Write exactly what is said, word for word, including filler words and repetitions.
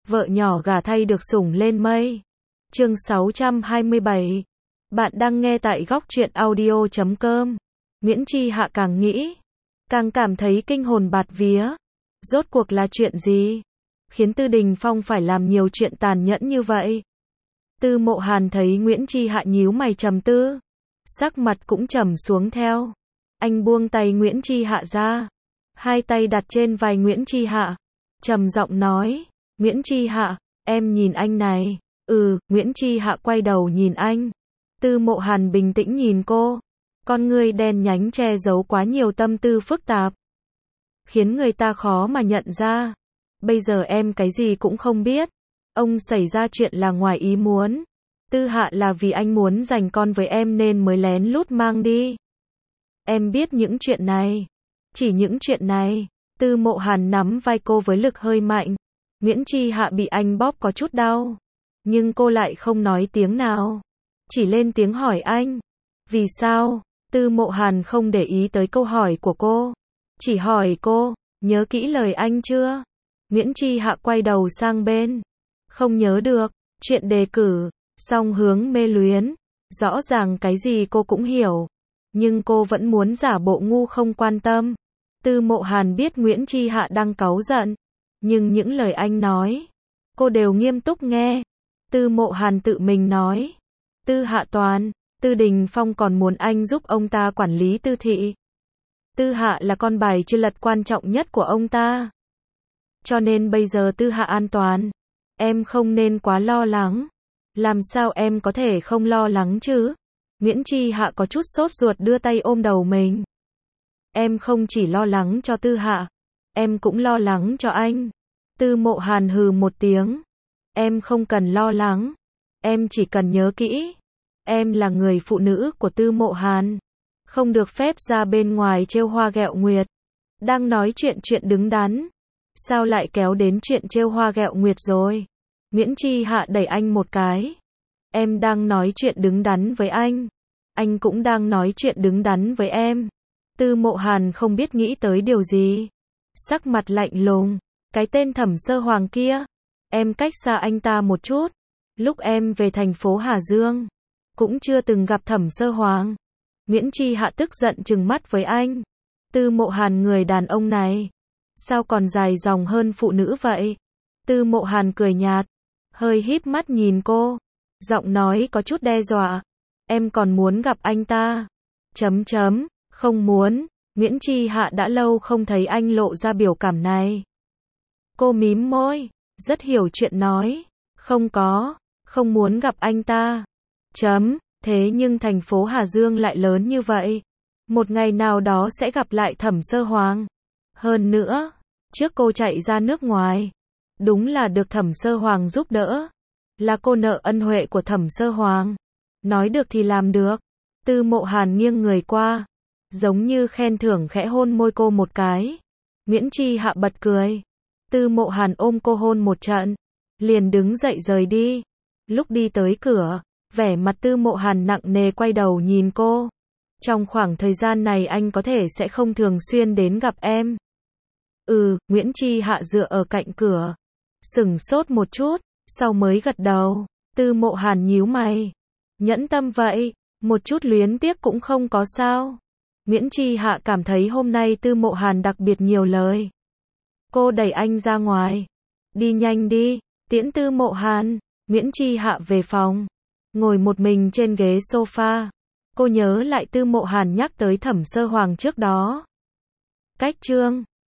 vợ nhỏ gả thay được sủng lên mây. Chương sáu trăm hai mươi bảy. Bạn đang nghe tại góc truyện audio chấm com. Nguyễn Chi Hạ càng nghĩ, càng cảm thấy kinh hồn bạt vía. Rốt cuộc là chuyện gì khiến Tư Đình Phong phải làm nhiều chuyện tàn nhẫn như vậy? Tư Mộ Hàn thấy Nguyễn Chi Hạ nhíu mày trầm tư, sắc mặt cũng trầm xuống theo. Anh buông tay Nguyễn Chi Hạ ra, hai tay đặt trên vai Nguyễn Chi Hạ, trầm giọng nói, Nguyễn Chi Hạ, em nhìn anh này. Ừ, Nguyễn Chi Hạ quay đầu nhìn anh. Tư Mộ Hàn bình tĩnh nhìn cô, con ngươi đen nhánh che giấu quá nhiều tâm tư phức tạp, khiến người ta khó mà nhận ra. Bây giờ em cái gì cũng không biết. Ông xảy ra chuyện là ngoài ý muốn. Tư Hạ là vì anh muốn giành con với em nên mới lén lút mang đi. Em biết những chuyện này. Chỉ những chuyện này. Tư Mộ Hàn nắm vai cô với lực hơi mạnh. Nguyễn Chi Hạ bị anh bóp có chút đau, nhưng cô lại không nói tiếng nào, chỉ lên tiếng hỏi anh. Vì sao? Tư Mộ Hàn không để ý tới câu hỏi của cô, chỉ hỏi cô, nhớ kỹ lời anh chưa? Nguyễn Chi Hạ quay đầu sang bên. Không nhớ được. Chuyện đề cử, song hướng mê luyến. Rõ ràng cái gì cô cũng hiểu, nhưng cô vẫn muốn giả bộ ngu không quan tâm. Tư Mộ Hàn biết Nguyễn Chi Hạ đang cáu giận, nhưng những lời anh nói, cô đều nghiêm túc nghe. Tư Mộ Hàn tự mình nói, Tư Hạ Toàn, Tư Đình Phong còn muốn anh giúp ông ta quản lý Tư thị. Tư Hạ là con bài chưa lật quan trọng nhất của ông ta. Cho nên bây giờ Tư Hạ an toàn, em không nên quá lo lắng. Làm sao em có thể không lo lắng chứ? Nguyễn Chi Hạ có chút sốt ruột đưa tay ôm đầu mình. Em không chỉ lo lắng cho Tư Hạ, em cũng lo lắng cho anh. Tư Mộ Hàn hừ một tiếng. Em không cần lo lắng. Em chỉ cần nhớ kỹ. Em là người phụ nữ của Tư Mộ Hàn, không được phép ra bên ngoài trêu hoa ghẹo nguyệt. Đang nói chuyện chuyện đứng đắn, sao lại kéo đến chuyện trêu hoa ghẹo nguyệt rồi? Nguyễn Chi Hạ đẩy anh một cái. Em đang nói chuyện đứng đắn với anh, anh cũng đang nói chuyện đứng đắn với em. Tư Mộ Hàn không biết nghĩ tới điều gì, sắc mặt lạnh lùng. Cái tên Thẩm Sơ Hoàng kia, em cách xa anh ta một chút. Lúc em về thành phố Hà Dương, cũng chưa từng gặp Thẩm Sơ Hoàng. Nguyễn Chi Hạ tức giận trừng mắt với anh. Tư Mộ Hàn, người đàn ông này, sao còn dài dòng hơn phụ nữ vậy? Tư Mộ Hàn cười nhạt, hơi híp mắt nhìn cô, giọng nói có chút đe dọa. Em còn muốn gặp anh ta? Chấm chấm, không muốn. Nguyễn Chi Hạ đã lâu không thấy anh lộ ra biểu cảm này. Cô mím môi, rất hiểu chuyện nói, không có, không muốn gặp anh ta. Chấm, thế nhưng thành phố Hà Dương lại lớn như vậy, một ngày nào đó sẽ gặp lại Thẩm Sơ Hoàng. Hơn nữa, trước cô chạy ra nước ngoài, đúng là được Thẩm Sơ Hoàng giúp đỡ, là cô nợ ân huệ của Thẩm Sơ Hoàng. Nói được thì làm được. Tư Mộ Hàn nghiêng người qua, giống như khen thưởng khẽ hôn môi cô một cái. Nguyễn Chi Hạ bật cười. Tư Mộ Hàn ôm cô hôn một trận, liền đứng dậy rời đi. Lúc đi tới cửa, vẻ mặt Tư Mộ Hàn nặng nề quay đầu nhìn cô. Trong khoảng thời gian này anh có thể sẽ không thường xuyên đến gặp em. Ừ, Nguyễn Chi Hạ dựa ở cạnh cửa, sững sốt một chút, sau mới gật đầu. Tư Mộ Hàn nhíu mày. Nhẫn tâm vậy, một chút luyến tiếc cũng không có sao? Nguyễn Chi Hạ cảm thấy hôm nay Tư Mộ Hàn đặc biệt nhiều lời. Cô đẩy anh ra ngoài. Đi nhanh đi, tiễn Tư Mộ Hàn. Nguyễn Chi Hạ về phòng, ngồi một mình trên ghế sofa. Cô nhớ lại Tư Mộ Hàn nhắc tới Thẩm Sơ Hoàng trước đó. Cách chương